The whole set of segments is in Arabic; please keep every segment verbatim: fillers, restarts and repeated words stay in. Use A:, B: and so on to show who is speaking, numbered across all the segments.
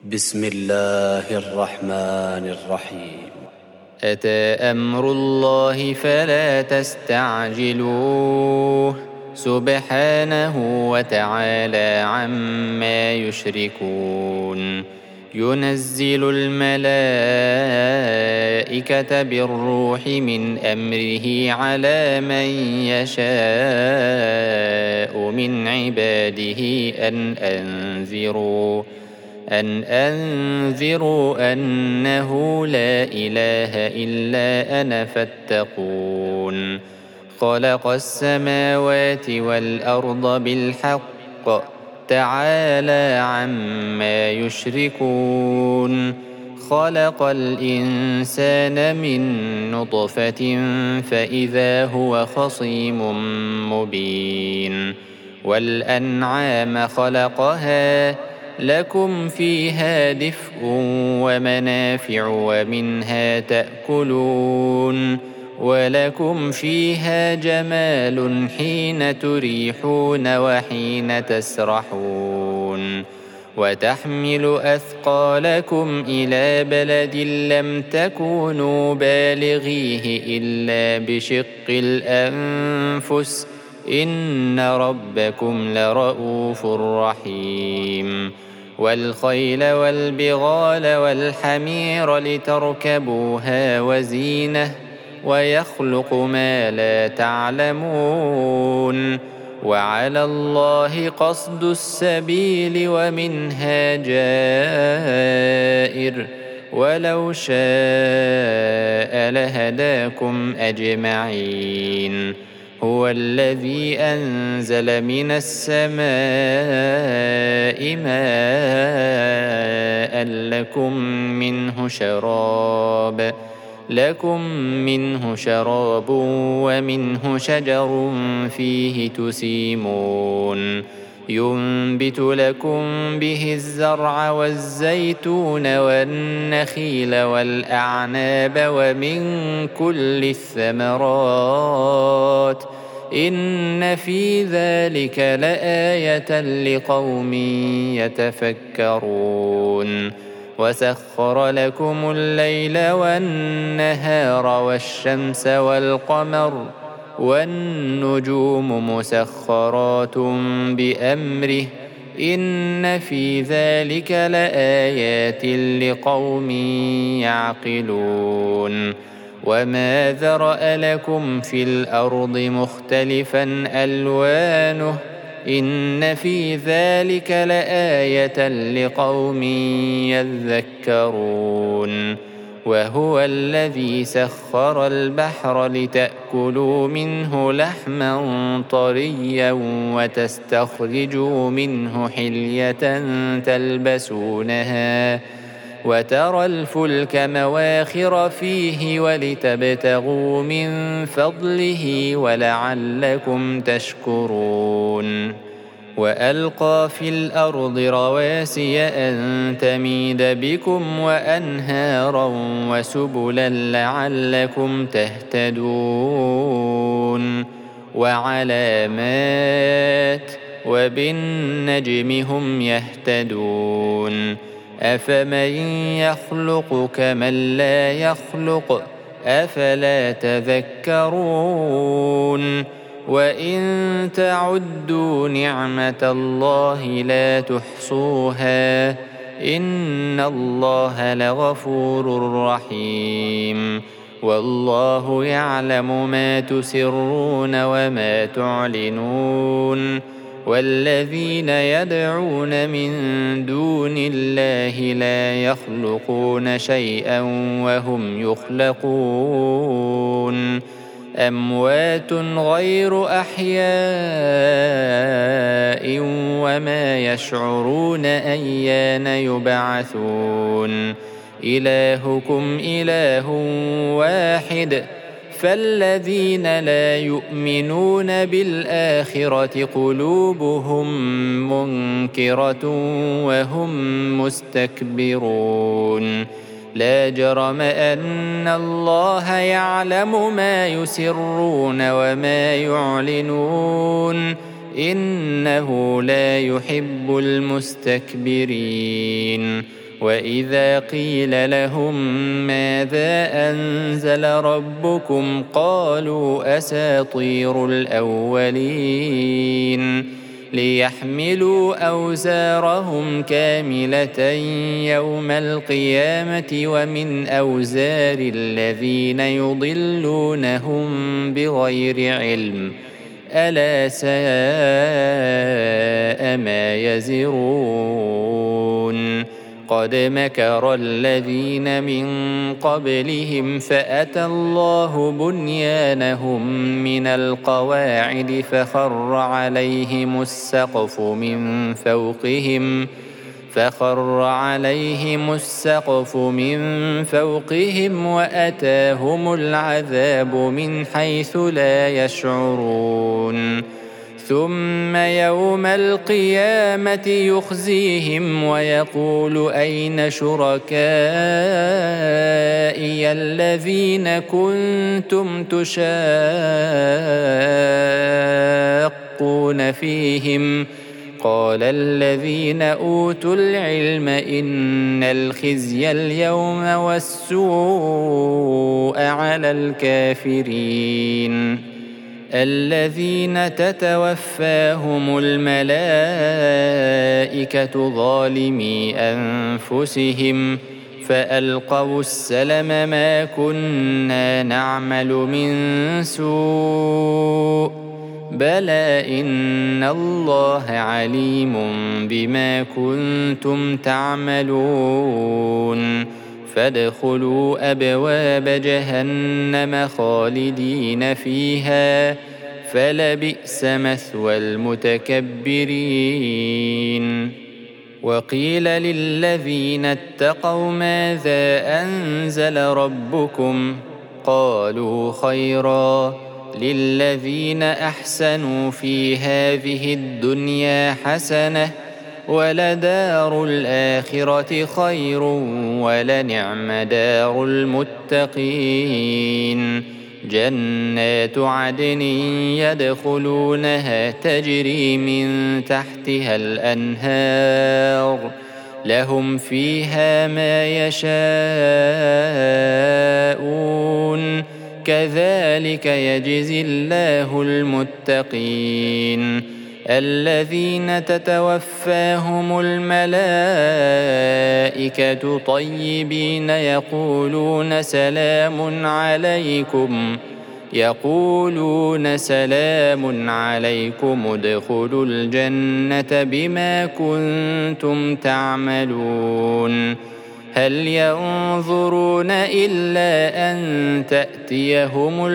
A: بسم الله الرحمن الرحيم.
B: أتى أمر الله فلا تستعجلوه سبحانه وتعالى عما يشركون. ينزل الملائكة بالروح من أمره على من يشاء من عباده أن أنذروا أن أنذروا أنه لا إله إلا أنا فاتقون. خلق السماوات والأرض بالحق تعالى عما يشركون. خلق الإنسان من نطفة فإذا هو خصيم مبين. والأنعام خلقها لكم فيها دفء ومنافع ومنها تأكلون. ولكم فيها جمال حين تريحون وحين تسرحون. وتحمل أثقالكم إلى بلد لم تكونوا بالغيه إلا بشق الأنفس إن ربكم لرؤوف رحيم. والخيل والبغال والحمير لتركبوها وزينة ويخلق ما لا تعلمون. وعلى الله قصد السبيل ومنها جائر ولو شاء لهداكم أجمعين. هو الذي أنزل من السماء ماء لكم منه شراب لكم منه شراب ومنه شجر فيه تسيمون. ينبت لكم به الزرع والزيتون والنخيل والأعناب ومن كل الثمرات إن في ذلك لآية لقوم يتفكرون. وسخر لكم الليل والنهار والشمس والقمر والنجوم مسخرات بأمره إن في ذلك لآيات لقوم يعقلون. وما ذرأ لكم في الأرض مختلفا ألوانه إن في ذلك لآية لقوم يذكرون. وهو الذي سخر البحر لتأكلوا منه لحما طريا وتستخرجوا منه حلية تلبسونها وترى الفلك مواخر فيه ولتبتغوا من فضله ولعلكم تشكرون. وألقى في الأرض رواسي أن تميد بكم وأنهارا وسبلا لعلكم تهتدون. وعلامات وبالنجم هم يهتدون. أفمن يخلق كمن لا يخلق أفلا تذكرون. وإن تعدوا نعمة الله لا تحصوها إن الله لغفور رحيم. والله يعلم ما تسرون وما تعلنون. والذين يدعون من دون الله لا يخلقون شيئا وهم يخلقون. أموات غير أحياء وما يشعرون أيان يبعثون. إلهكم إله واحد فالذين لا يؤمنون بالآخرة قلوبهم منكرة وهم مستكبرون. لا جرم أن الله يعلم ما يسرون وما يعلنون إنه لا يحب المستكبرين. وإذا قيل لهم ماذا أنزل ربكم قالوا أساطير الأولين ليحملوا أوزارهم كاملة يوم القيامة ومن أوزار الذين يضلونهم بغير علم ألا ساء ما يزرون. قد مكر الذين من قبلهم فأتى الله بنيانهم من القواعد فخر عليهم السقف من فوقهم فخر عليهم السقف من فوقهم وأتاهم العذاب من حيث لا يشعرون. ثم يوم القيامة يخزيهم ويقول أين شركائي الذين كنتم تشاقون فيهم قال الذين أوتوا العلم إن الخزي اليوم والسوء على الكافرين الذين تتوفاهم الملائكة ظالمي أنفسهم فألقوا السلم ما كنا نعمل من سوء بلى إن الله عليم بما كنتم تعملون. فادخلوا أبواب جهنم خالدين فيها فلبئس مثوى المتكبرين. وقيل للذين اتقوا ماذا أنزل ربكم قالوا خيرا للذين أحسنوا في هذه الدنيا حسنة ولدار الآخرة خير ولنعم دار المتقين. جنات عدن يدخلونها تجري من تحتها الأنهار لهم فيها ما يشاءون كذلك يجزي الله المتقين الذين تتوفاهم الملائكة طيبين يقولون سلام عليكم يقولون سلام عليكم ادخلوا الجنة بما كنتم تعملون. هل ينظرون إلا أن تأتيهم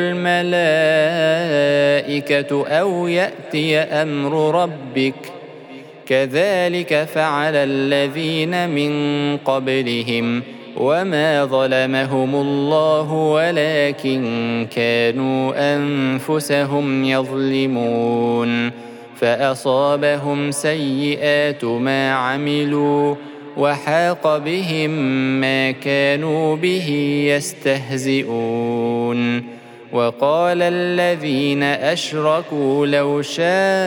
B: الملائكة أو يأتي أمر ربك كذلك فعل الذين من قبلهم وما ظلمهم الله ولكن كانوا أنفسهم يظلمون. فأصابهم سيئات ما عملوا وحاق بهم ما كانوا به يستهزئون. وقال الذين أشركوا لو شاء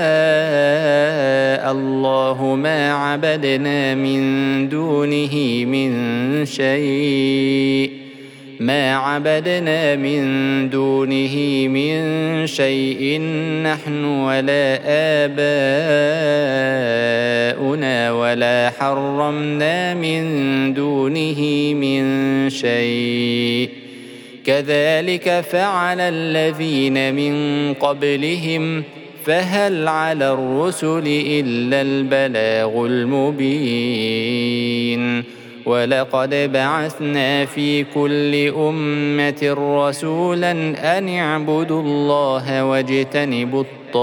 B: الله ما عبدنا من دونه من شيء ما عبدنا من دونه من شيء نحن ولا آباؤنا ولا حرمنا من دونه من شيء كذلك فعل الذين من قبلهم فهل على الرسل إلا البلاغ المبين. ولقد بعثنا في كل أمة رسولا أن اعبدوا الله واجتنبوا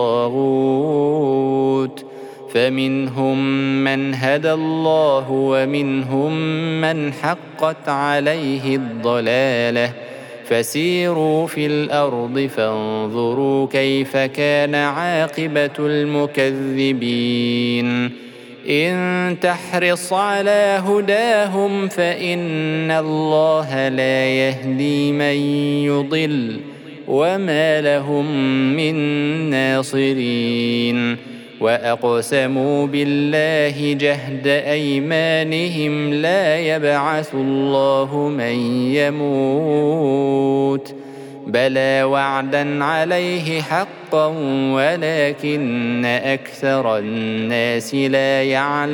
B: الطاغوت فمنهم من هدى الله ومنهم من حقت عليه الضلالة فسيروا في الأرض فانظروا كيف كان عاقبة المكذبين. إن تحرص على هداهم فإن الله لا يهدي من يضل وما لهم من ناصرين. وأقسموا بالله جهد أيمانهم لا يبعث الله من يموت بلى وعدا عليه حقا ولكن أكثر الناس لا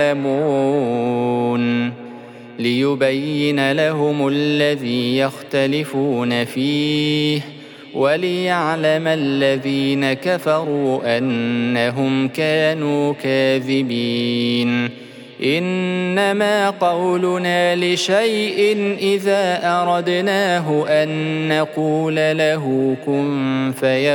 B: يعلمون ليبين لهم الذي يختلفون فيه وليعلم الذين كفروا أنهم كانوا كاذبين إنما قولنا لشيء إذا أردناه أن نقول له كن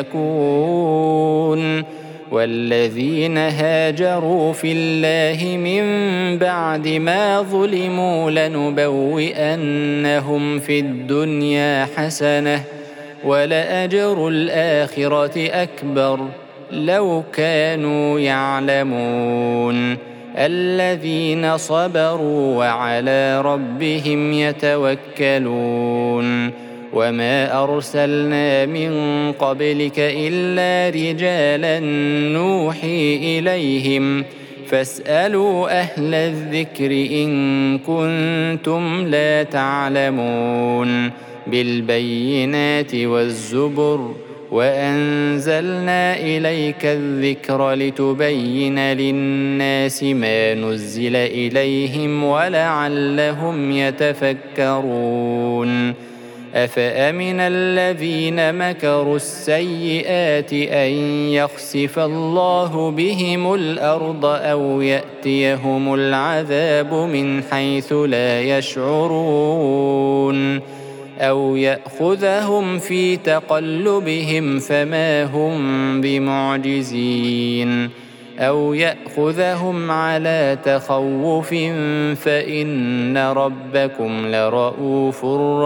B: فيكون والذين هاجروا في الله من بعد ما ظلموا لنبوئنهم في الدنيا حسنة ولأجر الآخرة أكبر لو كانوا يعلمون الذين صبروا وعلى ربهم يتوكلون وما أرسلنا من قبلك إلا رجالا نوحي إليهم فاسألوا أهل الذكر إن كنتم لا تعلمون بالبينات والزبر وأنزلنا إليك الذكر لتبين للناس ما نزل إليهم ولعلهم يتفكرون أفأمن الذين مكروا السيئات أن يخسف الله بهم الأرض أو يأتيهم العذاب من حيث لا يشعرون أو يأخذهم في تقلبهم فما هم بمعجزين أو يأخذهم على تخوف فإن ربكم لرؤوف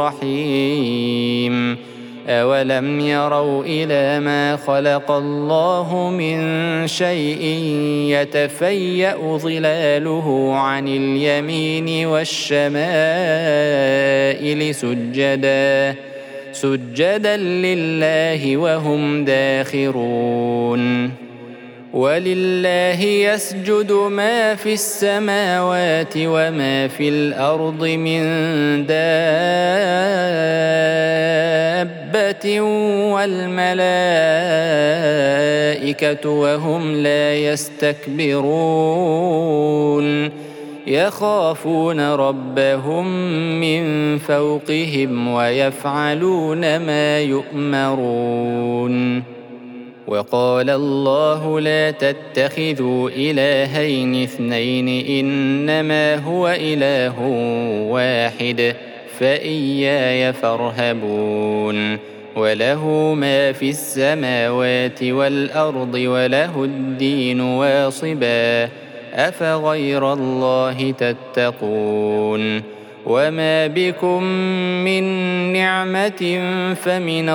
B: رحيم أولم يروا إلى ما خلق الله من شيء يتفيأ ظلاله عن اليمين والشمائل سجدا سجدا لله وهم داخرون ولله يسجد ما في السماوات وما في الأرض من دابة والملائكة وهم لا يستكبرون يخافون ربهم من فوقهم ويفعلون ما يؤمرون وقال الله لا تتخذوا إلهين اثنين إنما هو إله واحد فإياي فارهبون وله ما في السماوات والأرض وله الدين واصبا أفغير الله تتقون وما بكم من نعمة فمن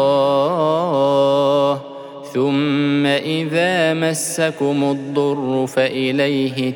B: الله ثم إذا مسكم الضر فإليه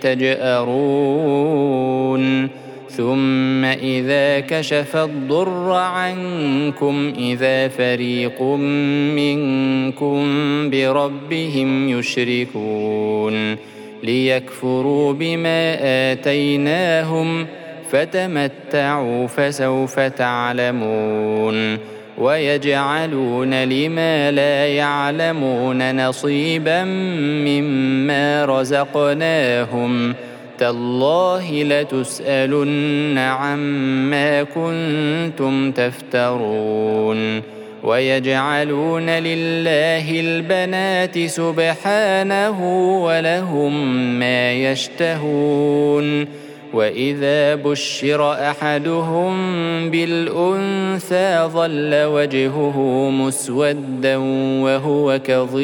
B: تجأرون ثم إذا كشف الضر عنكم إذا فريق منكم بربهم يشركون ليكفروا بما آتيناهم فتمتعوا فسوف تعلمون ويجعلون لما لا يعلمون نصيبا مما رزقناهم تالله لتسألن عما كنتم تفترون ويجعلون لله البنات سبحانه ولهم ما يشتهون وإذا بشر أحدهم بالأنثى ظل وجهه مسودا وهو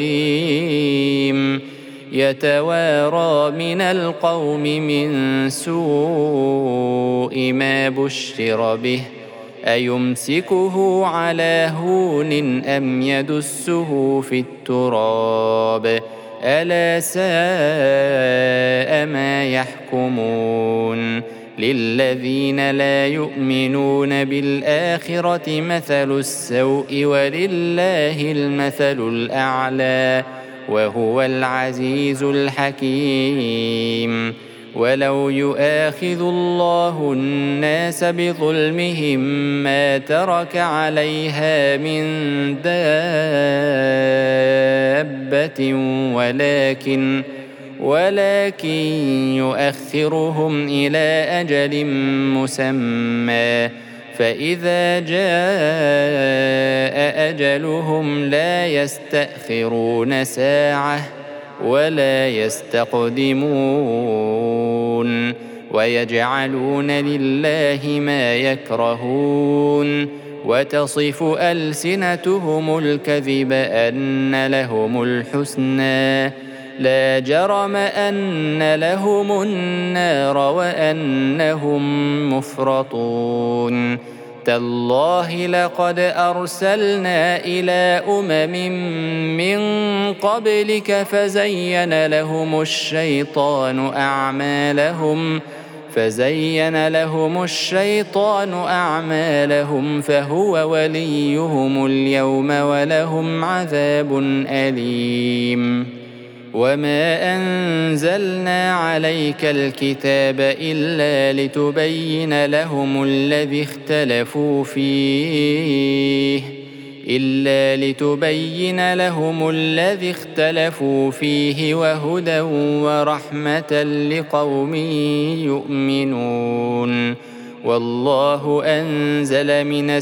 B: كظيم يتوارى من القوم من سوء ما بشر به أيمسكه على هون أم يدسه في التراب ألا ساء ما يحكمون للذين لا يؤمنون بالآخرة مثل السوء ولله المثل الأعلى وهو العزيز الحكيم. ولو يؤاخذ الله الناس بظلمهم ما ترك عليها من دابة ولكن ولكن يؤخرهم إلى أجل مسمى فإذا جاء أجلهم لا يستأخرون ساعة ولا يستقدمون. ويجعلون لله ما يكرهون وتصف ألسنتهم الكذب أن لهم الحسنى لا جرم أن لهم النار وأنهم مفرطون. تالله لقد أرسلنا إلى أمم من قبلك فزين لهم الشيطان أعمالهم فزين لهم الشيطان أعمالهم فهو وليهم اليوم ولهم عذاب أليم. وما أنزلنا عليك الكتاب إلا لتبين لهم الذي اختلفوا فيه إلا لتبين لهم الذي اختلفوا فيه وهدى ورحمة لقوم يؤمنون. والله أنزل من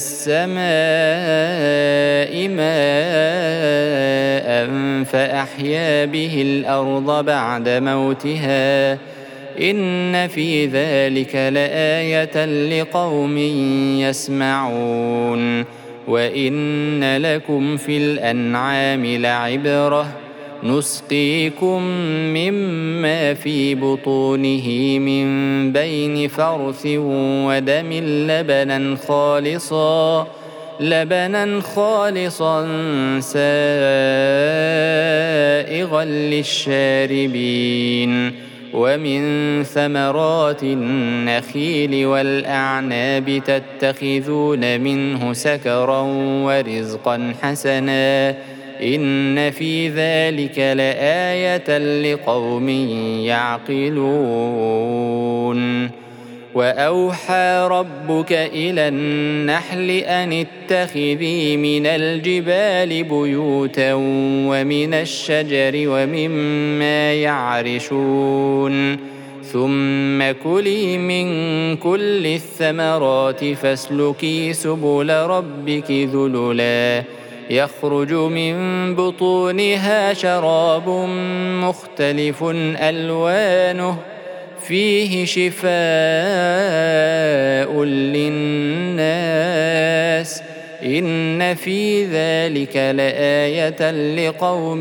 B: السماء ماء فأحيا به الأرض بعد موتها إن في ذلك لآية لقوم يسمعون. وإن لكم في الأنعام لعبرة نسقيكم مما في بطونه من بين فرث ودم لبنا خالصا لبنا خالصا سائغا للشاربين. ومن ثمرات النخيل والأعناب تتخذون منه سكرا ورزقا حسنا إن في ذلك لآية لقوم يعقلون. وأوحى ربك إلى النحل أن اتخذي من الجبال بيوتا ومن الشجر ومما يعرشون ثم كلي من كل الثمرات فاسلكي سبل ربك ذللا يخرج من بطونها شراب مختلف ألوانه فيه شفاء للناس إن في ذلك لآية لقوم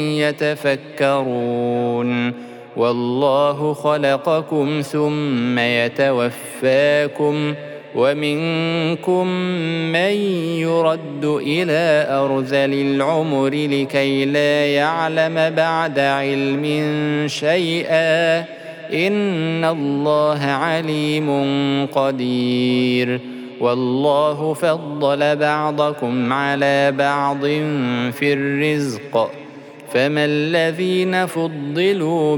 B: يتفكرون. والله خلقكم ثم يتوفاكم ومنكم من يرد إلى أرذل العمر لكي لا يعلم بعد علم شيئا إن الله عليم قدير. والله فضل بعضكم على بعض في الرزق فما الذين فضلوا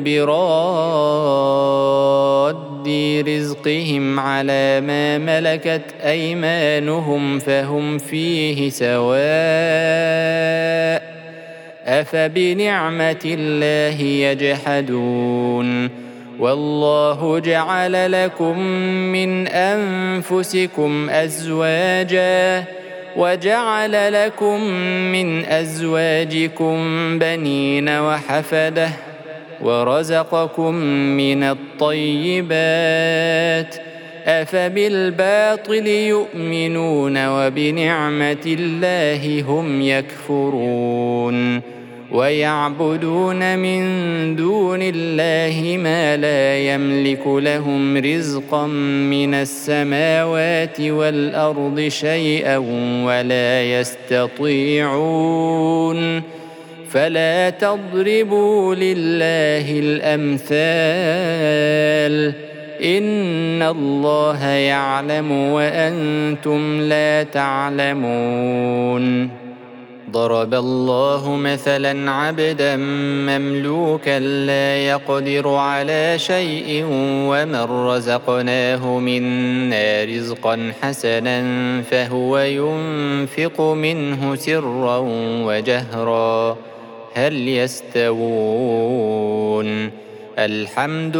B: براد رزقهم على ما ملكت أيمانهم فهم فيه سواء أفبنعمة الله يجحدون. والله جعل لكم من أنفسكم أزواجا وجعل لكم من أزواجكم بنين وحفدة ورزقكم من الطيبات أفبالباطل يؤمنون وبنعمة الله هم يكفرون. ويعبدون من دون الله ما لا يملك لهم رزقا من السماوات والأرض شيئا ولا يستطيعون فلا تضربوا لله الأمثال إن الله يعلم وأنتم لا تعلمون. ضرب الله مثلا عبدا مملوكا لا يقدر على شيء ومن رزقناه منا رزقا حسنا فهو ينفق منه سرا وجهرا هل يستوون الحمد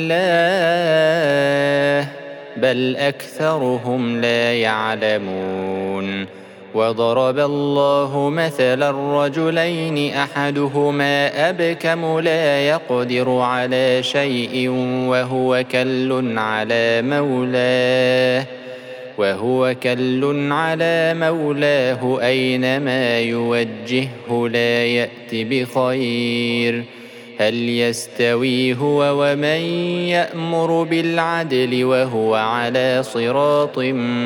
B: لله بل أكثرهم لا يعلمون وضرب الله مثلا رجلين أحدهما أبكم لا يقدر على شيء وهو كل على مولاه وهو كل على مولاه أينما يوجهه لا يأت بخير هل يستوي هو ومن يأمر بالعدل وهو على صراط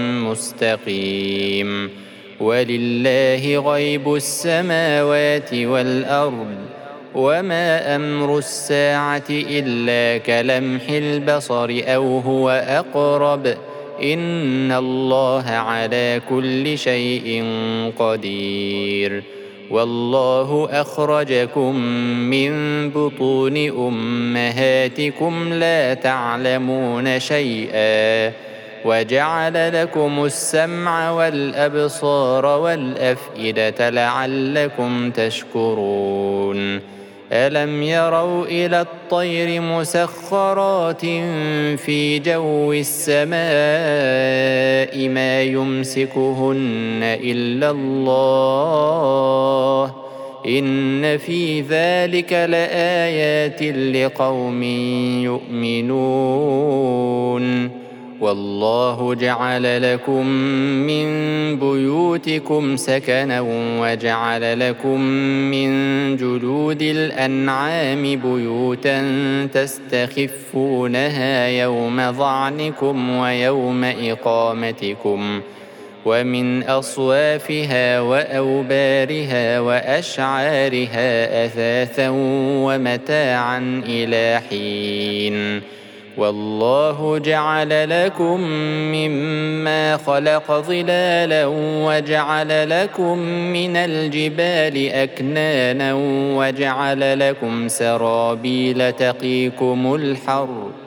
B: مستقيم ولله غيب السماوات والأرض وما أمر الساعة إلا كلمح البصر أو هو أقرب إن الله على كل شيء قدير والله أخرجكم من بطون أمهاتكم لا تعلمون شيئا وجعل لكم السمع والأبصار والأفئدة لعلكم تشكرون ألم يروا إلى الطير مسخرات في جو السماء ما يمسكهن إلا الله إن في ذلك لآيات لقوم يؤمنون والله جعل لكم من بيوتكم سكنا وجعل لكم من جلود الأنعام بيوتا تستخفونها يوم ظعنكم ويوم إقامتكم ومن أصوافها وأوبارها وأشعارها أثاثا ومتاعا إلى حين والله جعل لكم مما خلق ظلالا وجعل لكم من الجبال أكنانا وجعل لكم سرابيل تقيكم الحر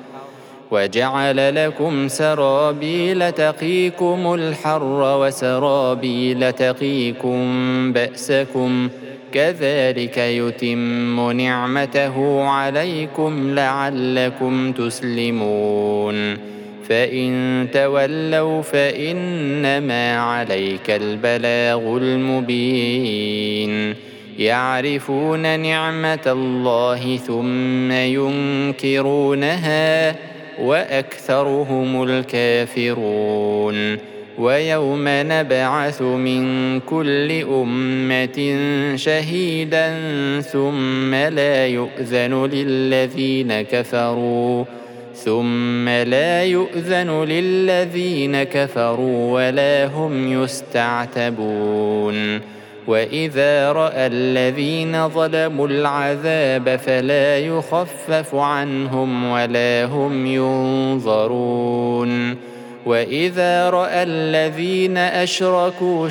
B: وجعل لكم سرابيل تقيكم الحر وسرابيل تقيكم بأسكم كذلك يتم نعمته عليكم لعلكم تسلمون فإن تولوا فإنما عليك البلاغ المبين يعرفون نعمة الله ثم ينكرونها وأكثرهم الكافرون ويوم نبعث من كل أمة شهيدا ثم لا يؤذن للذين كفروا ثم لا يؤذن للذين كفروا ولا هم يستعتبون وإذا رأى الذين ظلموا العذاب فلا يخفف عنهم ولا هم ينظرون وإذا رأى الذين أشركوا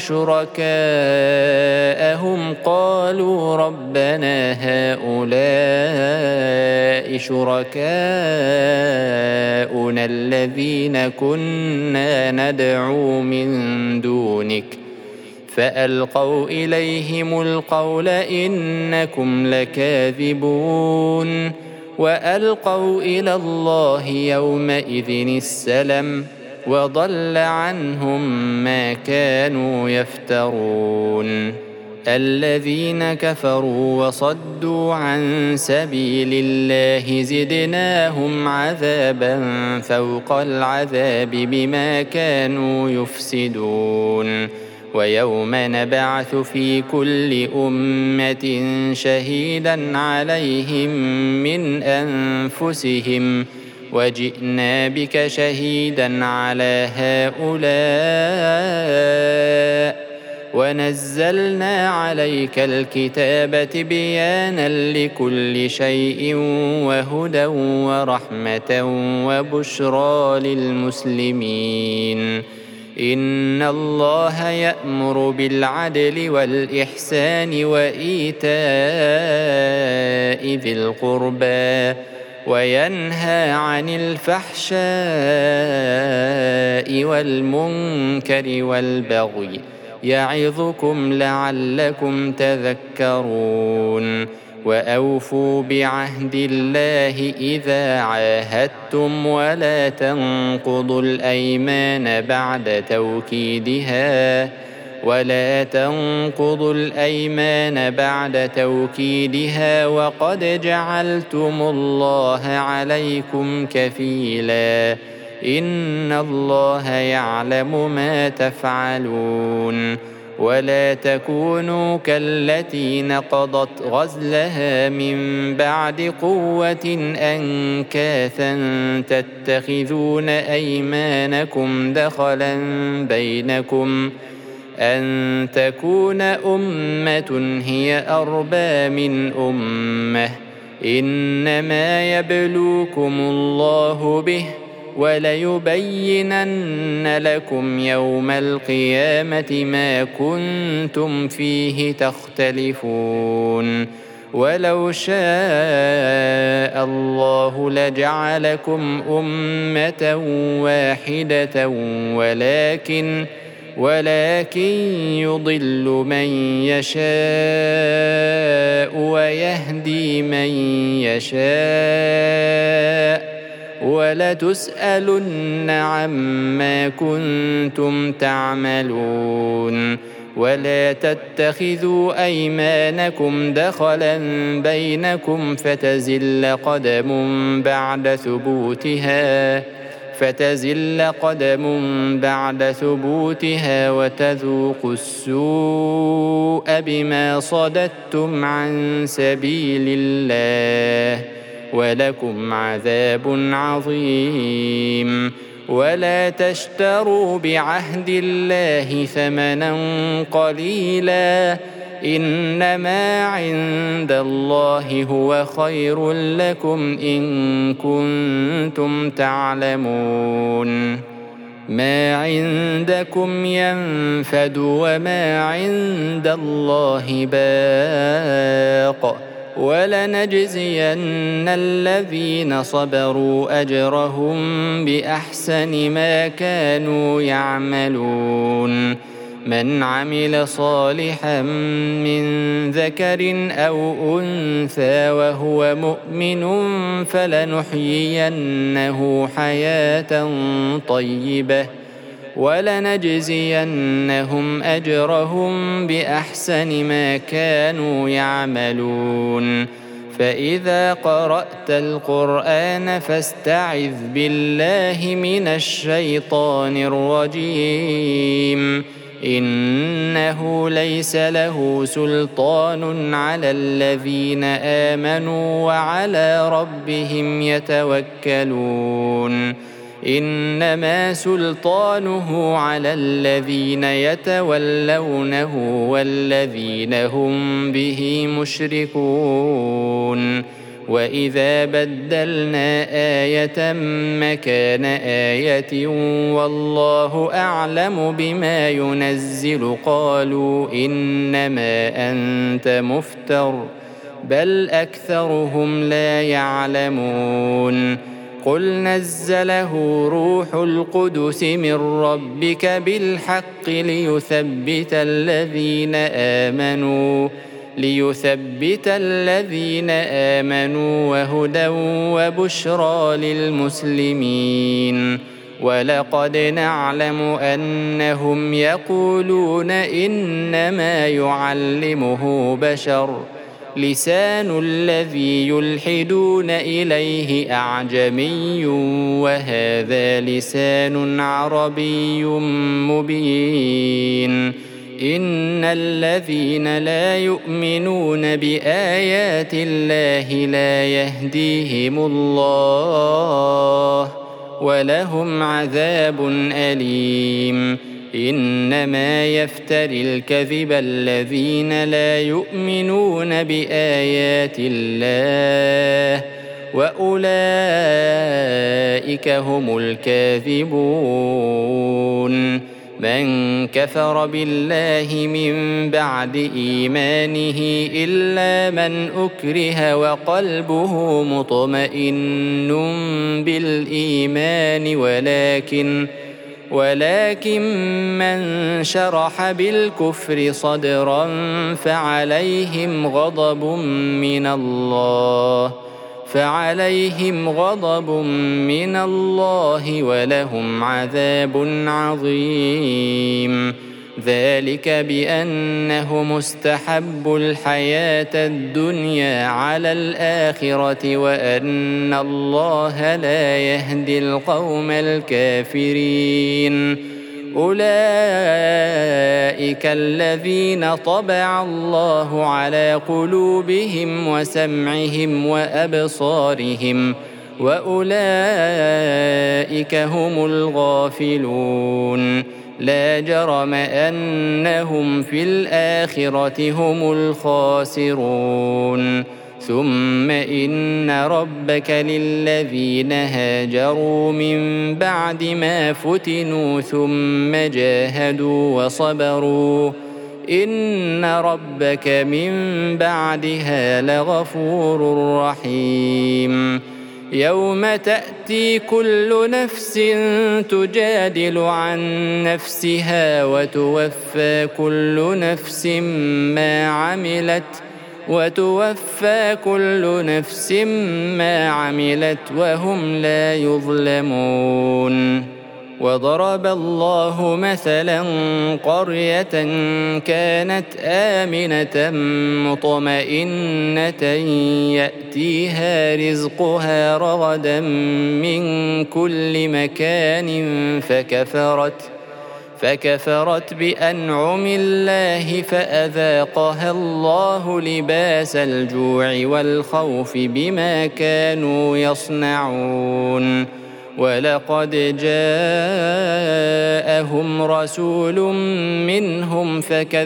B: شركاءهم قالوا ربنا هؤلاء شركاؤنا الذين كنا ندعو من دونك فألقوا إليهم القول إنكم لكاذبون وألقوا إلى الله يومئذ السلم وضل عنهم ما كانوا يفترون الذين كفروا وصدوا عن سبيل الله زدناهم عذابا فوق العذاب بما كانوا يفسدون ويوم نبعث في كل أمة شهيدا عليهم من أنفسهم وجئنا بك شهيدا على هؤلاء ونزلنا عليك الكتاب تبيانا لكل شيء وهدى ورحمة وبشرى للمسلمين إن الله يأمر بالعدل والإحسان وإيتاء ذي القربى وينهى عن الفحشاء والمنكر والبغي يعظكم لعلكم تذكرون وأوفوا بعهد الله إذا عاهدتم ولا تنقضوا الأيمان بعد توكيدها ولا تنقضوا الأيمان بعد توكيدها وقد جعلتم الله عليكم كفيلا إن الله يعلم ما تفعلون ولا تكونوا كالتي نقضت غزلها من بعد قوة أنكاثا تتخذون أيمانكم دخلا بينكم أن تكون أمة هي أربى من أمة إنما يبلوكم الله به وليبينن لكم يوم القيامة ما كنتم فيه تختلفون ولو شاء الله لجعلكم أمة واحدة ولكن ولكن يضل من يشاء ويهدي من يشاء ولتسألن عما كنتم تعملون ولا تتخذوا أيمانكم دخلا بينكم فتزل قدم بعد ثبوتها فتزل قدم بعد ثبوتها وتذوقوا السوء بما صددتم عن سبيل الله ولكم عذاب عظيم ولا تشتروا بعهد الله ثمنا قليلا إنما عند الله هو خير لكم إن كنتم تعلمون ما عندكم ينفد وما عند الله باق ولنجزين الذين صبروا أجرهم بأحسن ما كانوا يعملون من عمل صالحا من ذكر أو أنثى وهو مؤمن فلنحيينه حياة طيبة ولنجزينهم أجرهم بأحسن ما كانوا يعملون فإذا قرأت القرآن فاستعذ بالله من الشيطان الرجيم إنه ليس له سلطان على الذين آمنوا وعلى ربهم يتوكلون إنما سلطانه على الذين يتولونه والذين هم به مشركون وإذا بدلنا آية مكان آية والله أعلم بما ينزل قالوا إنما أنت مفتر بل أكثرهم لا يعلمون قل نزله روح القدس من ربك بالحق ليثبت الذين آمنوا ليثبت الذين آمنوا وهدى وبشرى للمسلمين ولقد نعلم أنهم يقولون إنما يعلمه بشر لسان الذي يلحدون إليه أعجمي وهذا لسان عربي مبين إن الذين لا يؤمنون بآيات الله لا يهديهم الله ولهم عذاب أليم إنما يفتري الكذب الذين لا يؤمنون بآيات الله وأولئك هم الكاذبون من كفر بالله من بعد إيمانه إلا من أكره وقلبه مطمئن بالإيمان ولكن ولكن من شرح بالكفر صدرا فعليهم غضب من الله فعليهم غضب من الله ولهم عذاب عظيم. ذلك بأنهم استحبوا الحياة الدنيا على الآخرة وأن الله لا يهدي القوم الكافرين. أولئك الذين طبع الله على قلوبهم وسمعهم وأبصارهم وأولئك هم الغافلون. لا جرم أنهم في الآخرة هم الخاسرون. ثم إن ربك للذين هاجروا من بعد ما فتنوا ثم جاهدوا وصبروا إن ربك من بعدها لغفور رحيم. يوم تأتي كل نفس تجادل عن نفسها وتوفى كل نفس ما عملت وتوفى كل نفس ما عملت وهم لا يظلمون. وضرب الله مثلا قرية كانت آمنة مطمئنة يأتيها رزقها رغدا من كل مكان فكفرت فكفرت بأنعم الله فأذاقها الله لباس الجوع والخوف بما كانوا يصنعون. ولقد جاءهم رسول منهم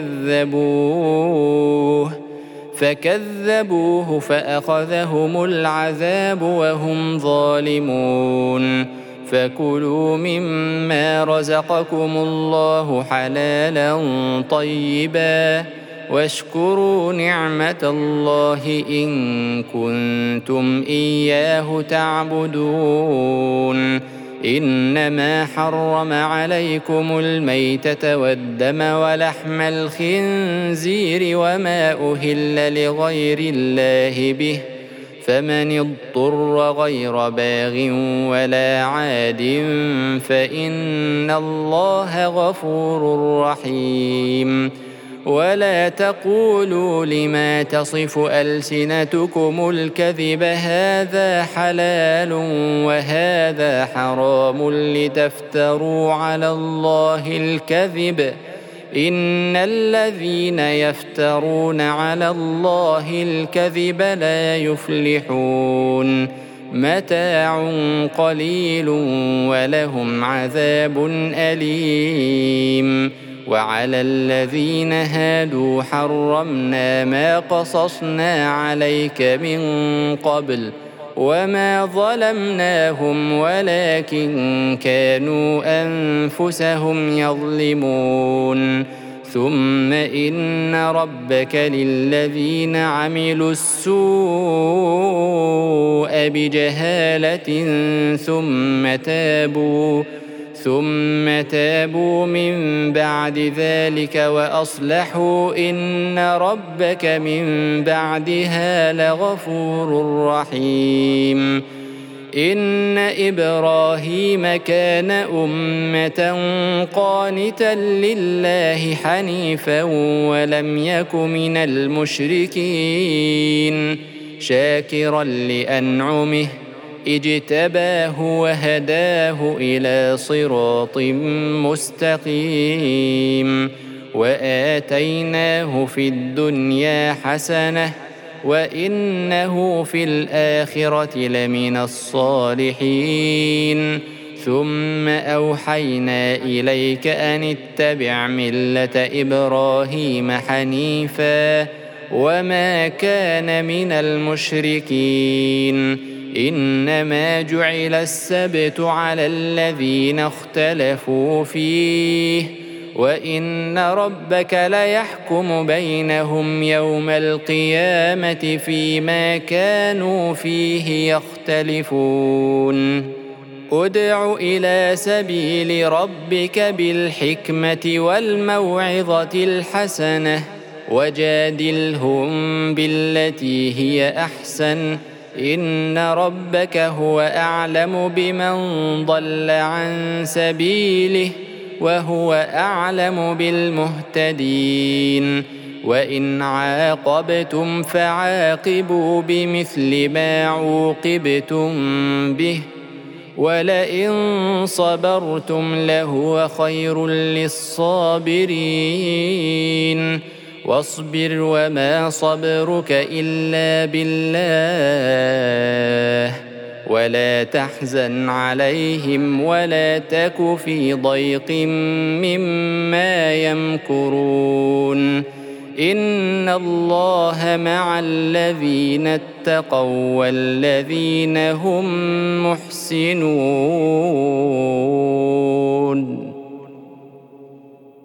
B: فكذبوه فكذبوه فأخذهم العذاب وهم ظالمون. فكلوا مما رزقكم الله حلالا طيبا واشكروا نعمة الله إن كنتم إياه تعبدون. إنما حرم عليكم الميتة والدم ولحم الخنزير وما أهل لغير الله به فمن اضطر غير باغ ولا عاد فإن الله غفور رحيم. ولا تقولوا لما تصف ألسنتكم الكذب هذا حلال وهذا حرام لتفتروا على الله الكذب إن الذين يفترون على الله الكذب لا يفلحون. متاع قليل ولهم عذاب أليم. وعلى الذين هادوا حرمنا ما قصصنا عليك من قبل وما ظلمناهم ولكن كانوا أنفسهم يظلمون. ثم إن ربك للذين عملوا السوء بجهالة ثم تابوا ثم تابوا من بعد ذلك وأصلحوا إن ربك من بعدها لغفور رحيم. إن إبراهيم كان أمة قانتا لله حنيفا ولم يك من المشركين شاكرا لأنعمه اجتباه وهداه إلى صراط مستقيم. وآتيناه في الدنيا حسنة وإنه في الآخرة لمن الصالحين. ثم أوحينا إليك أن اتبع ملة إبراهيم حنيفا وما كان من المشركين إنما جعل السبت على الذين اختلفوا فيه وإن ربك ليحكم بينهم يوم القيامة فيما كانوا فيه يختلفون ادع إلى سبيل ربك بالحكمة والموعظة الحسنة وجادلهم بالتي هي أحسن إن ربك هو أعلم بمن ضل عن سبيله وهو أعلم بالمهتدين وإن عاقبتم فعاقبوا بمثل ما عوقبتم به ولئن صبرتم لهو خير للصابرين واصبر وما صبرك إلا بالله ولا تحزن عليهم ولا تك في ضيق مما يمكرون إن الله مع الذين اتقوا والذين هم محسنون.